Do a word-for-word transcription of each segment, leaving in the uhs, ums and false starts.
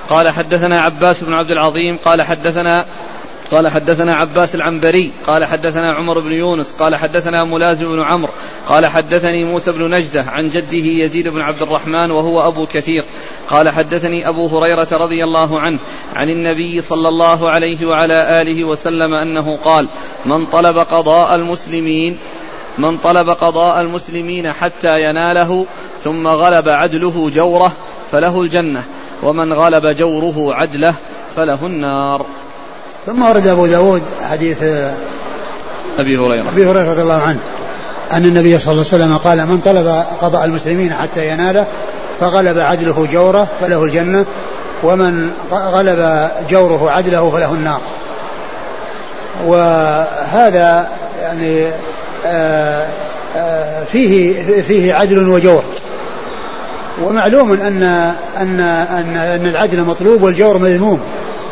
قال حدثنا عباس بن عبد العظيم قال حدثنا قال حدثنا عباس العنبري قال حدثنا عمر بن يونس قال حدثنا ملازم بن عمرو قال حدثني موسى بن نجدة عن جده يزيد بن عبد الرحمن وهو أبو كثير قال حدثني أبو هريرة رضي الله عنه عن النبي صلى الله عليه وعلى آله وسلم أنه قال من طلب قضاء المسلمين من طلب قضاء المسلمين حتى يناله ثم غلب عدله جوره فله الجنة ومن غلب جوره عدله فله النار. ثم ورد أبو داود حديث أبي هريرة أبي هريرة رضي الله عنه أن النبي صلى الله عليه وسلم قال من طلب قضاء المسلمين حتى يناله فغلب عدله جوره فله الجنة ومن غلب جوره عدله فله النار. وهذا يعني آآ آآ فيه فيه عدل وجور، ومعلوم أن أن أن أن العدل مطلوب والجور مذموم،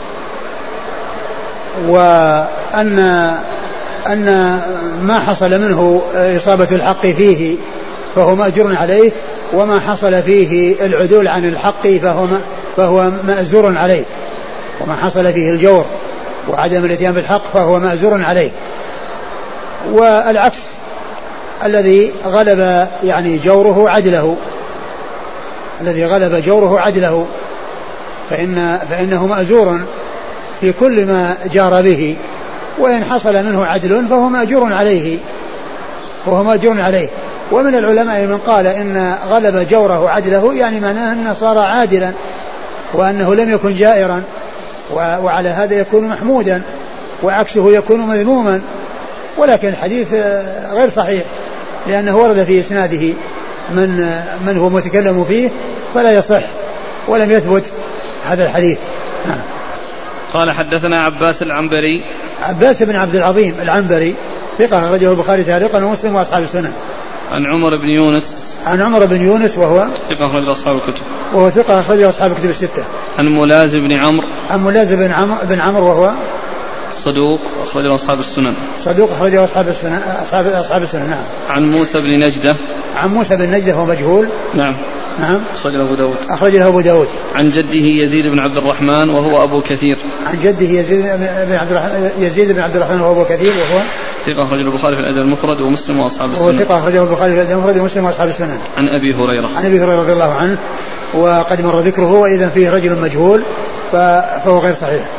وأن أن ما حصل منه إصابة الحق فيه فهو مأجور عليه، وما حصل فيه العدول عن الحق فهو فهو مأزور عليه، وما حصل فيه الجور وعدم الاتيان بالحق فهو مأزور عليه. والعكس الذي غلب يعني جوره عدله الذي غلب جوره عدله فإن فإنه مأزور في كل ما جار به، وإن حصل منه عدل فهو مأجور عليه وهو مأجور عليه. ومن العلماء من قال إن غلب جوره عدله يعني معناه أنه صار عادلا وأنه لم يكن جائرا، وعلى هذا يكون محمودا وعكسه يكون مذموما. ولكن الحديث غير صحيح لأنه ورد في إسناده من من هو متكلم فيه فلا يصح ولم يثبت هذا الحديث. نعم. قال حدثنا عباس العنبري عباس بن عبد العظيم العنبري ثقة أخرجه البخاري تعليقا ومسلم وأصحاب السنن. عن عمر بن يونس عن عمر بن يونس وهو ثقة أخرجه أصحاب الكتب وهو ثقة أخرجه أصحاب الكتب الستة. عن ملازم بن عمرو عن ملازم بن عمرو بن عمرو وهو صدوق أخرجه أصحاب السنن صدوق أخرجه أصحاب السنن أصحاب أصحاب السنن. نعم. عن موسى بن نجدة عن موسى بن نجدة هو مجهول. نعم. نعم. أخرجه أبو داود أخرجه أبو داود. عن جده يزيد بن عبد الرحمن وهو أبو كثير. عن جده يزيد بن عبد الرحمن يزيد بن عبد الرحمن وهو أبو كثير وهو ثقة أخرجه البخاري في الأدب المفرد ومسلم وأصحاب السنن. وهو ثقة أخرجه البخاري في الأدب المفرد ومسلم وأصحاب السنن. عن أبي هريرة عن أبي هريرة رضي الله عنه وقد مر ذكره، وإذا فيه رجل مجهول فهو غير صحيح.